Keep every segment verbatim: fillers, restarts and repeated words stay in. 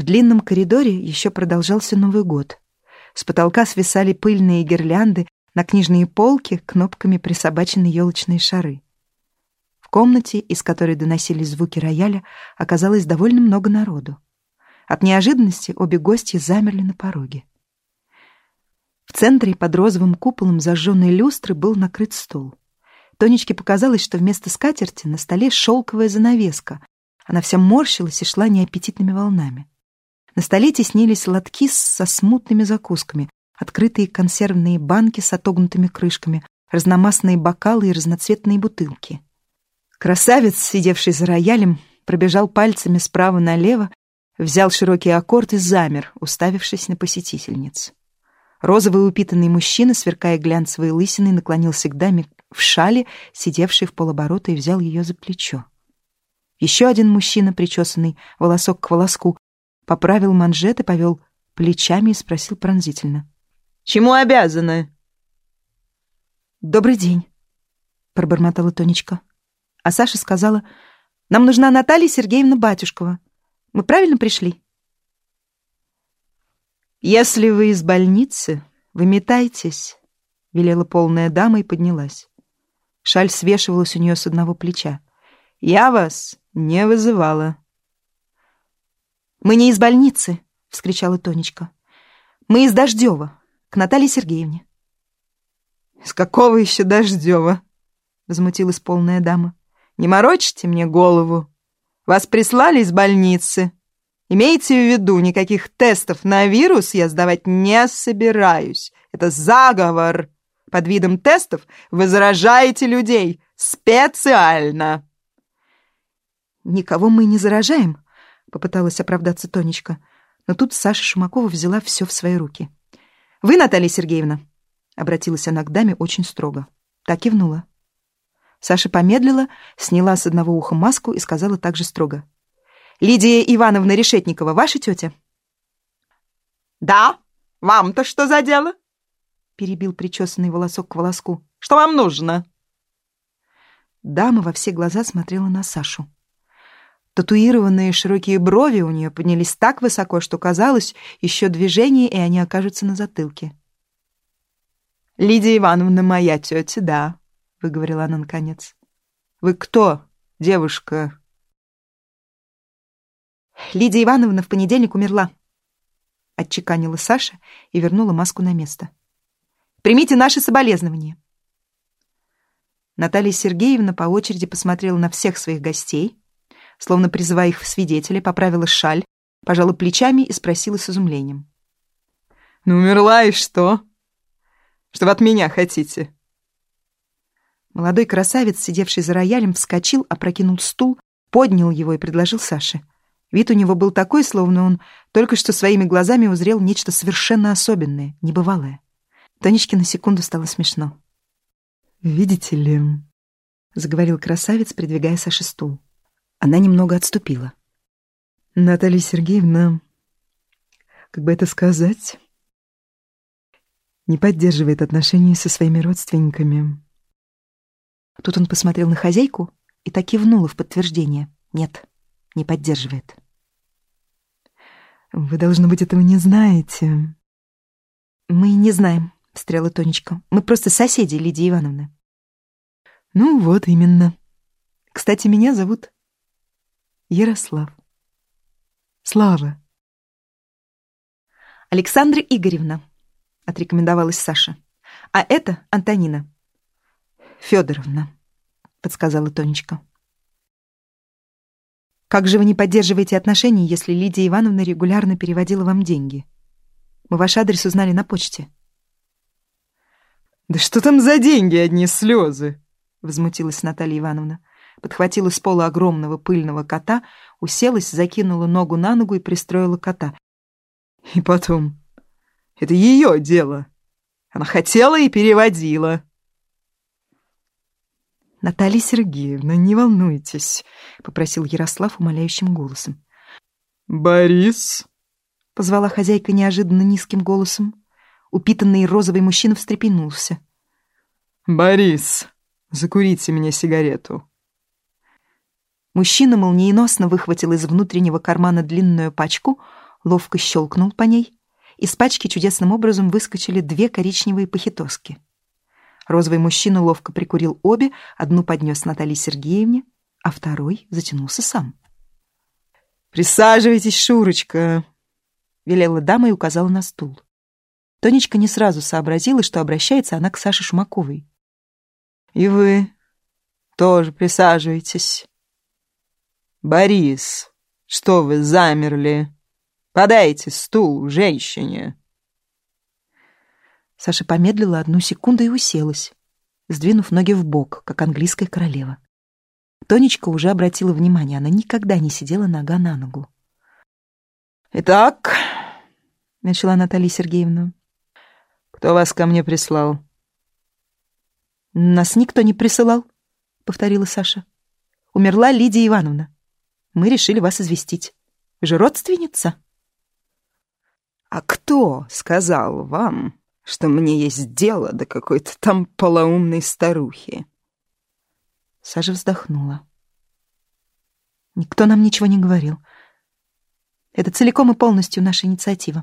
длинном коридоре еще продолжался Новый год. С потолка свисали пыльные гирлянды, на книжные полки кнопками присобачены елочные шары. В комнате, из которой доносились звуки рояля, оказалось довольно много народу. От неожиданности обе гостьи замерли на пороге. В центре под розовым куполом зажженной люстры был накрыт стол. Тонечке показалось, что вместо скатерти на столе шелковая занавеска. Она вся морщилась и шла неаппетитными волнами. На столе теснились лотки со смутными закусками, открытые консервные банки с отогнутыми крышками, разномастные бокалы и разноцветные бутылки. Красавец, сидевший за роялем, пробежал пальцами справа налево, взял широкий аккорд и замер, уставившись на посетительниц. Розовый упитанный мужчина, сверкая глянцевой лысиной, наклонился к даме в шале, сидевшей в полоборота, и взял ее за плечо. Еще один мужчина, причесанный волосок к волоску, поправил манжет и повел плечами и спросил пронзительно: «Чему обязаны?» «Добрый день», — пробормотала Тонечка. А Саша сказала: «Нам нужна Наталья Сергеевна Батюшкова. Мы правильно пришли?» «Если вы из больницы, выметайтесь», — велела полная дама и поднялась. Шаль свешивалась у нее с одного плеча. «Я вас не вызывала». «Мы не из больницы», — вскричала Тонечка. «Мы из Дождева, к Наталье Сергеевне». «С какого еще Дождева?» — возмутилась полная дама. «Не морочите мне голову. Вас прислали из больницы. Имейте в виду, никаких тестов на вирус я сдавать не собираюсь. Это заговор. Под видом тестов вы заражаете людей. Специально». «Никого мы не заражаем», — попыталась оправдаться Тонечка. Но тут Саша Шумакова взяла все в свои руки. «Вы, Наталья Сергеевна?» — обратилась она к даме очень строго. Та кивнула. Саша помедлила, сняла с одного уха маску и сказала также строго: «Лидия Ивановна Решетникова, ваша тетя?» «Да, вам-то что за дело?» — перебил причесанный волосок к волоску. «Что вам нужно?» Дама во все глаза смотрела на Сашу. Татуированные широкие брови у нее поднялись так высоко, что казалось, еще движение, и они окажутся на затылке. «Лидия Ивановна моя тетя, да», — выговорила она наконец. «Вы кто, девушка?» «Лидия Ивановна в понедельник умерла», — отчеканила Саша и вернула маску на место. «Примите наши соболезнования». Наталья Сергеевна по очереди посмотрела на всех своих гостей, словно призывая их в свидетели, поправила шаль, пожала плечами и спросила с изумлением: «Ну, умерла и что? Что вы от меня хотите?» Молодой красавец, сидевший за роялем, вскочил, опрокинул стул, поднял его и предложил Саше. Вид у него был такой, словно он только что своими глазами узрел нечто совершенно особенное, небывалое. Тонечке на секунду стало смешно. «Видите ли», — заговорил красавец, придвигая Саше стул. Она немного отступила. «Наталья Сергеевна, как бы это сказать, не поддерживает отношений со своими родственниками». Тут он посмотрел на хозяйку и так кивнула в подтверждение. «Нет, не поддерживает». «Вы, должно быть, этого не знаете». «Мы не знаем», — встряла Тонечка. «Мы просто соседи, Лидия Ивановна». «Ну вот именно. Кстати, меня зовут Ярослав. Слава». «Александра Игоревна», — отрекомендовалась Саша. «А это Антонина». «Федоровна», — подсказала Тонечка. «Как же вы не поддерживаете отношения, если Лидия Ивановна регулярно переводила вам деньги? Мы ваш адрес узнали на почте». «Да что там за деньги, одни слезы?» — возмутилась Наталья Ивановна. Подхватила с пола огромного пыльного кота, уселась, закинула ногу на ногу и пристроила кота. «И потом, это ее дело. Она хотела и переводила». «Наталья Сергеевна, не волнуйтесь», — попросил Ярослав умоляющим голосом. «Борис?» — позвала хозяйка неожиданно низким голосом. Упитанный розовый мужчина встрепенулся. «Борис, закурите мне сигарету». Мужчина молниеносно выхватил из внутреннего кармана длинную пачку, ловко щелкнул по ней. Из пачки чудесным образом выскочили две коричневые похитоски. Розовый мужчина ловко прикурил обе, одну поднес Наталье Сергеевне, а второй затянулся сам. «Присаживайтесь, Шурочка», — велела дама и указала на стул. Тонечка не сразу сообразила, что обращается она к Саше Шумаковой. «И вы тоже присаживайтесь. Борис, что вы замерли? Подайте стул женщине». Саша помедлила одну секунду и уселась, сдвинув ноги в бок, как английская королева. Тонечка уже обратила внимание, она никогда не сидела нога на ногу. «Итак», — начала Наталья Сергеевна, — «кто вас ко мне прислал?» «Нас никто не присылал», — повторила Саша. «Умерла Лидия Ивановна. Мы решили вас известить. Вы же родственница». «А кто сказал вам, что мне есть дело до какой-то там полоумной старухи?» Саша вздохнула. «Никто нам ничего не говорил. Это целиком и полностью наша инициатива».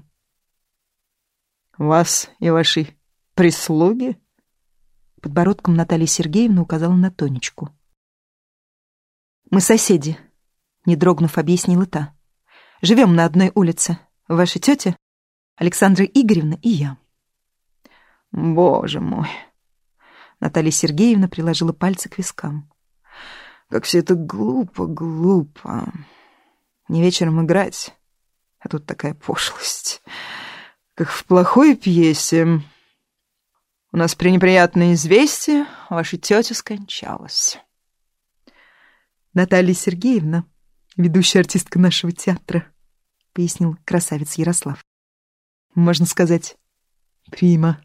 «Вас и ваши прислуги?» Подбородком Наталья Сергеевна указала на Тонечку. «Мы соседи», — не дрогнув, объяснила та. «Живем на одной улице. Ваша тетя, Александра Игоревна и я». «Боже мой!» Наталья Сергеевна приложила пальцы к вискам. «Как все это глупо, глупо. Не вечером играть, а тут такая пошлость. Как в плохой пьесе. У нас пренеприятное известие, ваша тетя скончалась». «Наталья Сергеевна, ведущая артистка нашего театра», — пояснил красавец Ярослав. «Можно сказать, прима».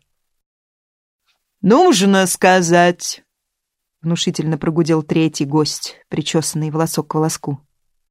«Нужно сказать», — внушительно прогудел третий гость, причесанный волосок к волоску.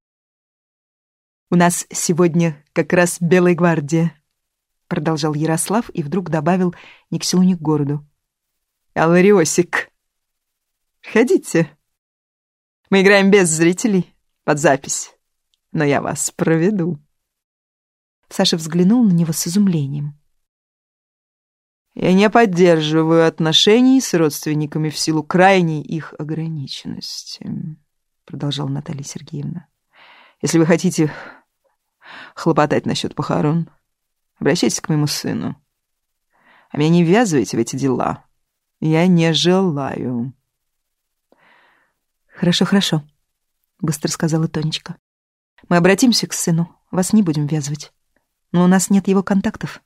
«У нас сегодня как раз Белая гвардия», — продолжал Ярослав и вдруг добавил ни к селу, ни к городу. «Алариосик, приходите. Мы играем без зрителей, под запись, но я вас проведу». Саша взглянул на него с изумлением. «Я не поддерживаю отношений с родственниками в силу крайней их ограниченности», — продолжала Наталья Сергеевна. «Если вы хотите хлопотать насчет похорон, обращайтесь к моему сыну. А меня не ввязывайте в эти дела. Я не желаю». «Хорошо, хорошо», — быстро сказала Тонечка. «Мы обратимся к сыну, вас не будем ввязывать. Но у нас нет его контактов».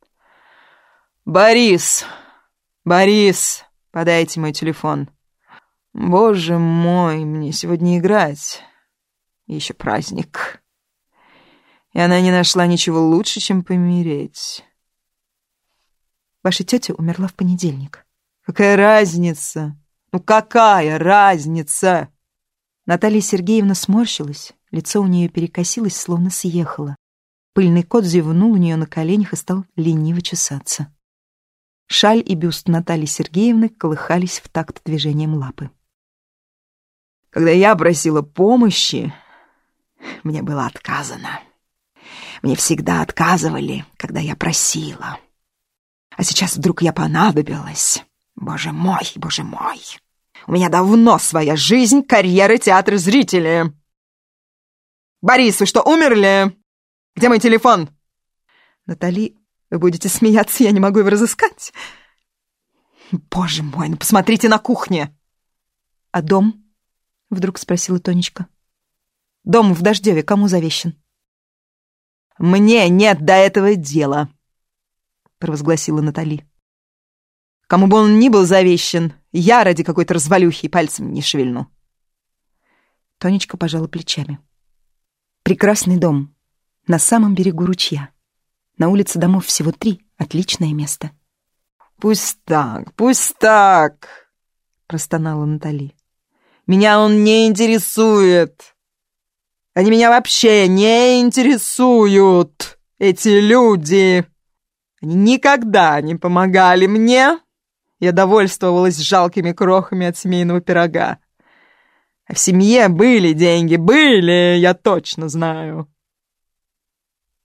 «Борис! Борис! Подайте мой телефон. Боже мой, мне сегодня играть. Еще праздник. И она не нашла ничего лучше, чем помереть». «Ваша тетя умерла в понедельник». «Какая разница? Ну какая разница?» Наталья Сергеевна сморщилась, лицо у нее перекосилось, словно съехало. Пыльный кот зевнул у нее на коленях и стал лениво чесаться. Шаль и бюст Натальи Сергеевны колыхались в такт движением лапы. «Когда я просила помощи, мне было отказано. Мне всегда отказывали, когда я просила. А сейчас вдруг я понадобилась. Боже мой, боже мой! У меня давно своя жизнь, карьера, театр, зрители. Борис, вы что, умерли? Где мой телефон?» «Натали, вы будете смеяться, я не могу его разыскать». «Боже мой, ну посмотрите на кухне!» «А дом?» — вдруг спросила Тонечка. «Дом в Дождеве кому завещен?» «Мне нет до этого дела», — провозгласила Натали. «Кому бы он ни был завещен, я ради какой-то развалюхи пальцем не шевельну». Тонечка пожала плечами. «Прекрасный дом, на самом берегу ручья. На улице домов всего три, отличное место». «Пусть так, пусть так», — простонала Натали. «Меня он не интересует. Они меня вообще не интересуют, эти люди. Они никогда не помогали мне. Я довольствовалась жалкими крохами от семейного пирога. А в семье были деньги, были, я точно знаю».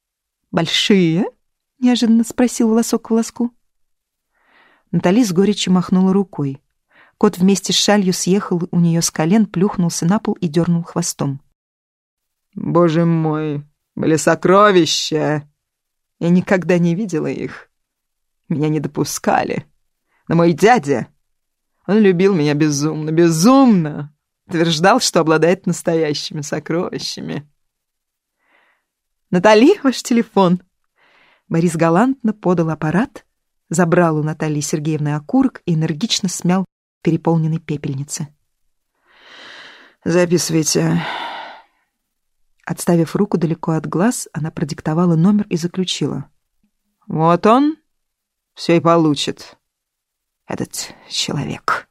«Большие?» — неожиданно спросил волосок к волоску. Натали с горечью махнула рукой. Кот вместе с шалью съехал у нее с колен, плюхнулся на пол и дернул хвостом. «Боже мой, были сокровища! Я никогда не видела их. Меня не допускали. Но мой дядя, он любил меня безумно, безумно. Утверждал, что обладает настоящими сокровищами». «Натали, ваш телефон!» Борис галантно подал аппарат, забрал у Натальи Сергеевны окурок и энергично смял в переполненной пепельнице. «Записывайте». Отставив руку далеко от глаз, она продиктовала номер и заключила. «Вот он все и получит, этот человек».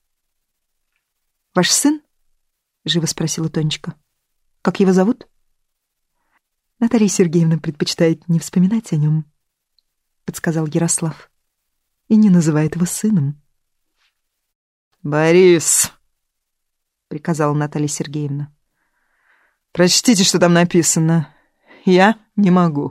«Ваш сын?» — живо спросила Тонечка. «Как его зовут?» «Наталья Сергеевна предпочитает не вспоминать о нем», — подсказал Ярослав. «И не называет его сыном». «Борис», — приказала Наталья Сергеевна, — «прочтите, что там написано. Я не могу».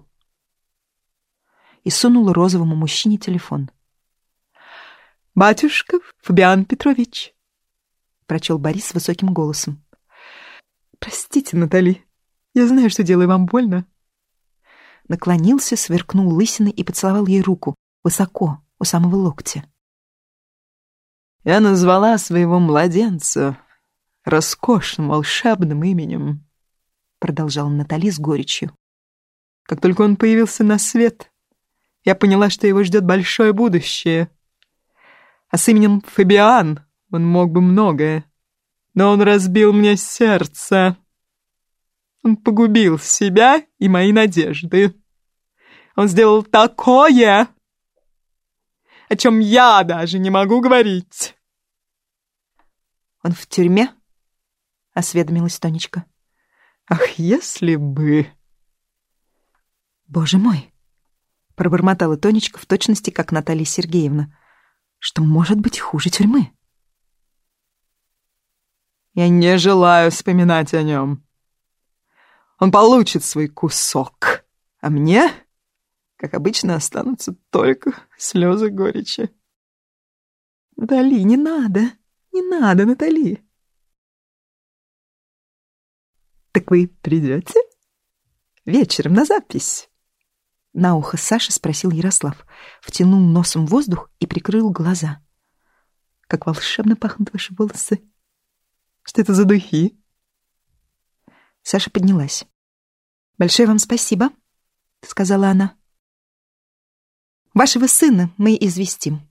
И сунула розовому мужчине телефон. «Батюшка Фабиан Петрович», — прочел Борис высоким голосом. «Простите, Натали, я знаю, что делаю вам больно». Наклонился, сверкнул лысиной и поцеловал ей руку, высоко, у самого локтя. «Я назвала своего младенца роскошным волшебным именем», — продолжала Натали с горечью. «Как только он появился на свет, я поняла, что его ждет большое будущее. А с именем Фабиан он мог бы многое, но он разбил мне сердце. Он погубил себя и мои надежды. Он сделал такое, о чем я даже не могу говорить». «Он в тюрьме?» — осведомилась Тонечка. «Ах, если бы...» «Боже мой!» — пробормотала Тонечка в точности, как Наталья Сергеевна. «Что может быть хуже тюрьмы?» «Я не желаю вспоминать о нем. Он получит свой кусок, а мне, как обычно, останутся только слезы горечи». «Натали, не надо, не надо, Натали». «Так вы придете? Вечером на запись?» На ухо Саши спросил Ярослав, втянул носом воздух и прикрыл глаза. «Как волшебно пахнут ваши волосы! Что это за духи?» Саша поднялась. «Большое вам спасибо», — сказала она. «Вашего сына мы известим».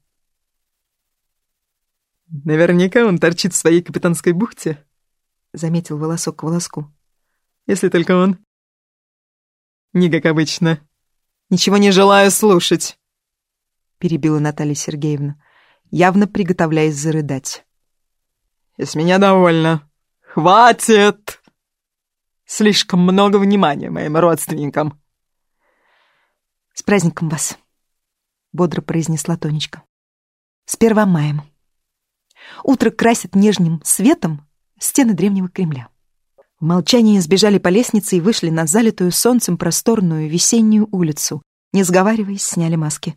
«Наверняка он торчит в своей капитанской бухте», — заметил волосок к волоску. «Если только он не как обычно». «Ничего не желаю слушать», — перебила Наталья Сергеевна, явно приготовляясь зарыдать. «И с меня довольно. Хватит! Слишком много внимания моим родственникам». «С праздником вас», — бодро произнесла Тонечка. «С первым маем. Утро красит нежным светом стены древнего Кремля». В молчании сбежали по лестнице и вышли на залитую солнцем просторную весеннюю улицу. Не сговариваясь, сняли маски.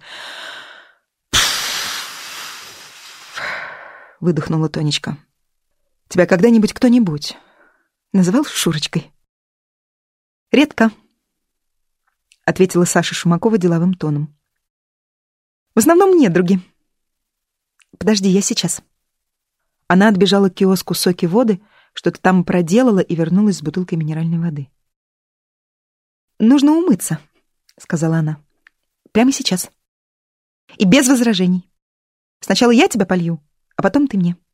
Выдохнула Тонечка. «Тебя когда-нибудь кто-нибудь называл Шурочкой?» «Редко», — ответила Саша Шумакова деловым тоном. «В основном недруги. Подожди, я сейчас». Она отбежала к киоску соки воды, что-то там проделала и вернулась с бутылкой минеральной воды. «Нужно умыться», — сказала она. «Прямо сейчас. И без возражений. Сначала я тебя полью, а потом ты мне».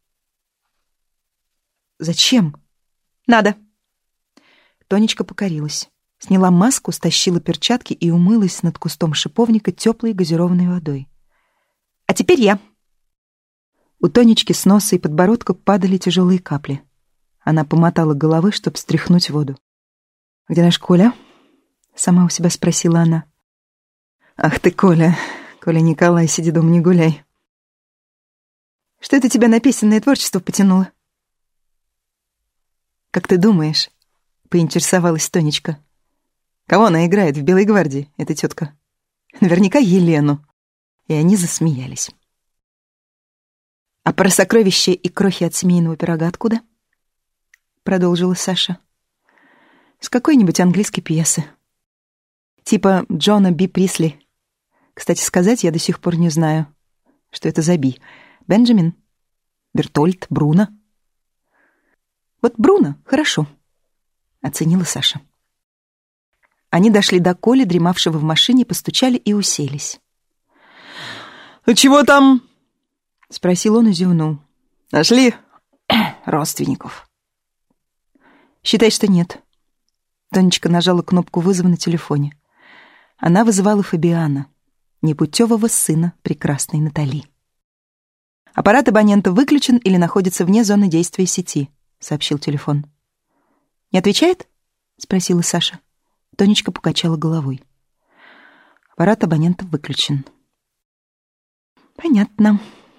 «Зачем?» «Надо». Тонечка покорилась. Сняла маску, стащила перчатки и умылась над кустом шиповника теплой газированной водой. «А теперь я». У Тонечки с носа и подбородка падали тяжелые капли. Она помотала головой, чтобы стряхнуть воду. «Где наш Коля?» — сама у себя спросила она. «Ах ты, Коля, Коля Николай, сиди дома, не гуляй». «Что это тебя на песенное творчество потянуло?» «Как ты думаешь?» — поинтересовалась Тонечка. Кого она играет в «Белой гвардии», эта тетка? Наверняка Елену. И они засмеялись. «А про сокровища и крохи от семейного пирога откуда?» Продолжила Саша. «С какой-нибудь английской пьесы. Типа Джона Би Присли. Кстати сказать, я до сих пор не знаю, что это за Би. Бенджамин? Бертольд? Бруно?» «Вот Бруно, хорошо», — оценила Саша. Они дошли до Коли, дремавшего в машине, постучали и уселись. «Ну чего там?» — спросил он и зевнул. «Нашли родственников?» «Считай, что нет». Тонечка нажала кнопку вызова на телефоне. Она вызывала Фабиана, непутевого сына прекрасной Натали. «Аппарат абонента выключен или находится вне зоны действия сети», — сообщил телефон. «Не отвечает?» — спросила Саша. Тонечка покачала головой. «Аппарат абонента выключен». «Понятно».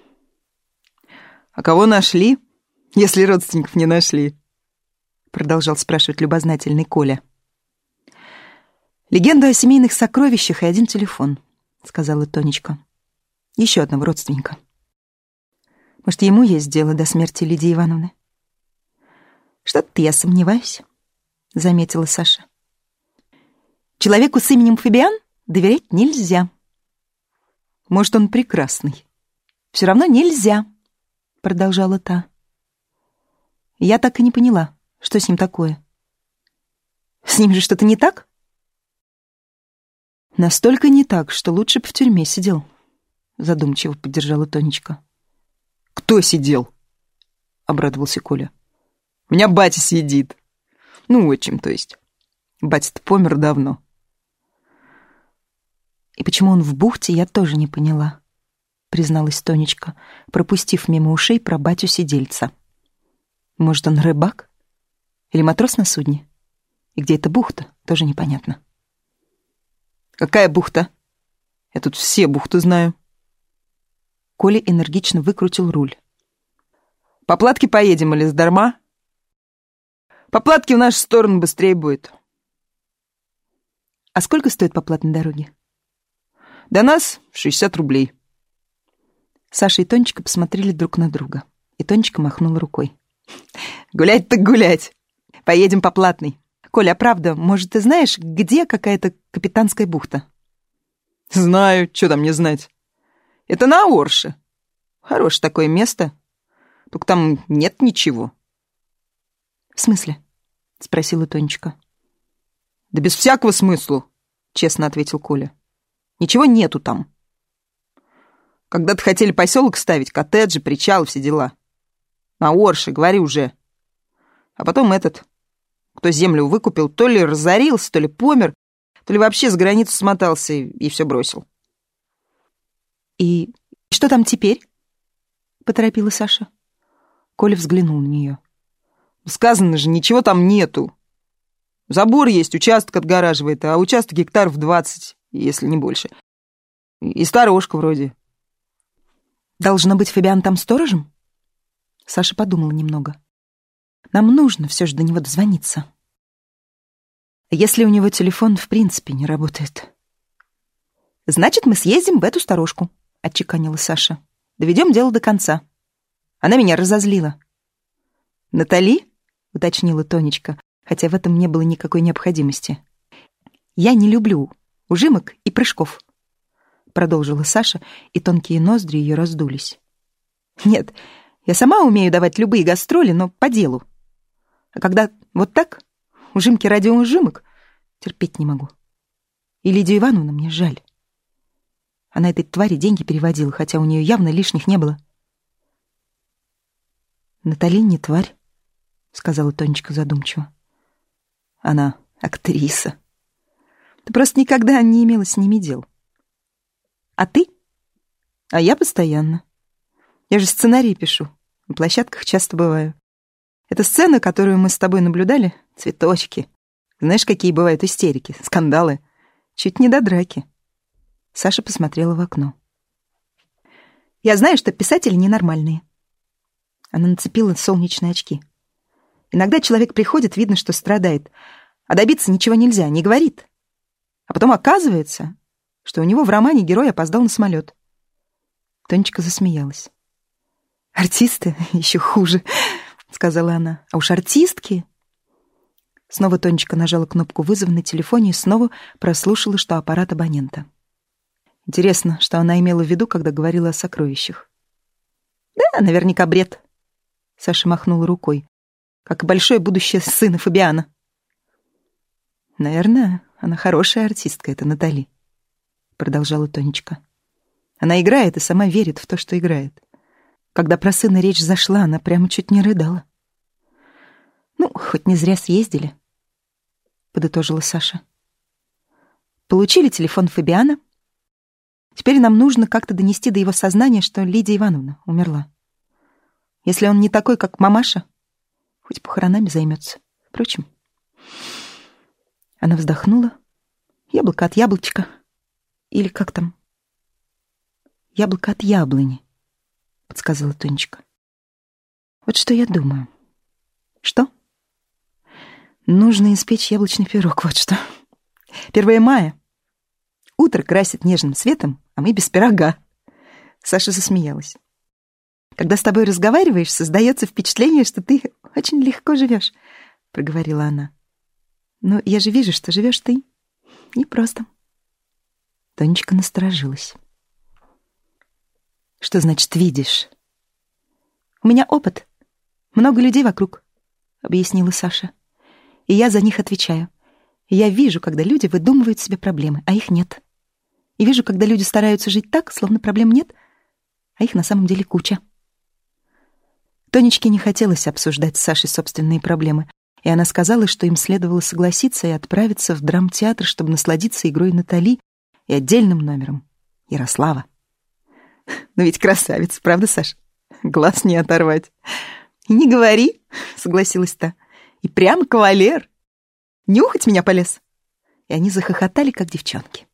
«А кого нашли, если родственников не нашли?» — продолжал спрашивать любознательный Коля. «Легенда о семейных сокровищах и один телефон», — сказала Тонечка. «Еще одного родственника. Может, ему есть дело до смерти Лидии Ивановны?» «Что-то я сомневаюсь», — заметила Саша. «Человеку с именем Фабиан доверять нельзя». «Может, он прекрасный?» «Все равно нельзя», — продолжала та. «Я так и не поняла, что с ним такое. С ним же что-то не так?» «Настолько не так, что лучше бы в тюрьме сидел», — задумчиво поддержала Тонечка. «Кто сидел?» — обрадовался Коля. «У меня батя сидит. Ну, отчим, то есть. Батя-то помер давно». «И почему он в бухте, я тоже не поняла», — призналась Тонечка, пропустив мимо ушей про батю-сидельца. «Может, он рыбак? Или матрос на судне? И где эта бухта, тоже непонятно». «Какая бухта? Я тут все бухты знаю». Коля энергично выкрутил руль. «По Платке поедем или сдарма?» «По Платке в нашу сторону быстрее будет». «А сколько стоит по платной дороге?» «До нас шестьдесят рублей». Саша и Тонечка посмотрели друг на друга, и Тонечка махнула рукой. «Гулять так гулять. Поедем по платной. Коля, а правда, может, ты знаешь, где какая-то капитанская бухта?» «Знаю, что там не знать. Это на Орше. Хорошее такое место. Только там нет ничего». «В смысле?» — спросила Тонечка. «Да без всякого смысла», — честно ответил Коля. «Ничего нету там. Когда-то хотели поселок ставить, коттеджи, причалы, все дела. На Орше, говори уже. А потом этот, кто землю выкупил, то ли разорился, то ли помер, то ли вообще с границы смотался и, и все бросил». «И что там теперь?» — поторопила Саша. Коля взглянул на нее. «Сказано же, ничего там нету. Забор есть, участок отгораживает, а участок гектаров двадцать, если не больше. И сторожка вроде». «Должно быть, Фабиан там сторожем?» Саша подумала немного. «Нам нужно все же до него дозвониться. Если у него телефон в принципе не работает». «Значит, мы съездим в эту сторожку», — отчеканила Саша. «Доведем дело до конца. Она меня разозлила». «Натали?» — уточнила Тонечка, хотя в этом не было никакой необходимости. «Я не люблю ужимок и прыжков», — продолжила Саша, и тонкие ноздри ее раздулись. «Нет, я сама умею давать любые гастроли, но по делу. А когда вот так, ужимки ради ужимок, терпеть не могу. И Лидию Ивановну мне жаль. Она этой твари деньги переводила, хотя у нее явно лишних не было». «Натали не тварь», — сказала Тонечка задумчиво. «Она актриса. Ты просто никогда не имела с ними дел. А ты? А я постоянно. Я же сценарии пишу, на площадках часто бываю. Эта сцена, которую мы с тобой наблюдали, цветочки. Знаешь, какие бывают истерики, скандалы. Чуть не до драки». Саша посмотрела в окно. «Я знаю, что писатели ненормальные». Она нацепила солнечные очки. «Иногда человек приходит, видно, что страдает, а добиться ничего нельзя, не говорит, А потом оказывается, что у него в романе герой опоздал на самолет. Тонечка засмеялась. «Артисты еще хуже», — сказала она. «А уж артистки...» Снова Тонечка нажала кнопку вызова на телефоне и снова прослушала, что аппарат абонента. Интересно, что она имела в виду, когда говорила о сокровищах. «Да, наверняка бред», — Саша махнула рукой, «как и большое будущее сына Фабиана». «Наверное, она хорошая артистка, эта Натали», — продолжала Тонечка. «Она играет и сама верит в то, что играет. Когда про сына речь зашла, она прямо чуть не рыдала». «Ну, хоть не зря съездили», — подытожила Саша. «Получили телефон Фабиана. Теперь нам нужно как-то донести до его сознания, что Лидия Ивановна умерла. Если он не такой, как мамаша, хоть похоронами займется. Впрочем...» Она вздохнула. «Яблоко от яблочка. Или как там?» «Яблоко от яблони», — подсказала Тонечка. «Вот что я думаю». «Что?» «Нужно испечь яблочный пирог, вот что. Первое мая. Утро красит нежным светом, а мы без пирога». Саша засмеялась. «Когда с тобой разговариваешь, создается впечатление, что ты очень легко живешь», — проговорила она. «Но я же вижу, что живешь ты непросто». Тонечка насторожилась. «Что значит «видишь»?» «У меня опыт. Много людей вокруг», — объяснила Саша. «И я за них отвечаю. Я вижу, когда люди выдумывают себе проблемы, а их нет. И вижу, когда люди стараются жить так, словно проблем нет, а их на самом деле куча». Тонечке не хотелось обсуждать с Сашей собственные проблемы, и она сказала, что им следовало согласиться и отправиться в драмтеатр, чтобы насладиться игрой Натали и отдельным номером Ярослава. «Ну ведь красавица, правда, Саш? Глаз не оторвать». «И не говори», — согласилась та. «И прямо кавалер. Нюхать меня полез». И они захохотали, как девчонки.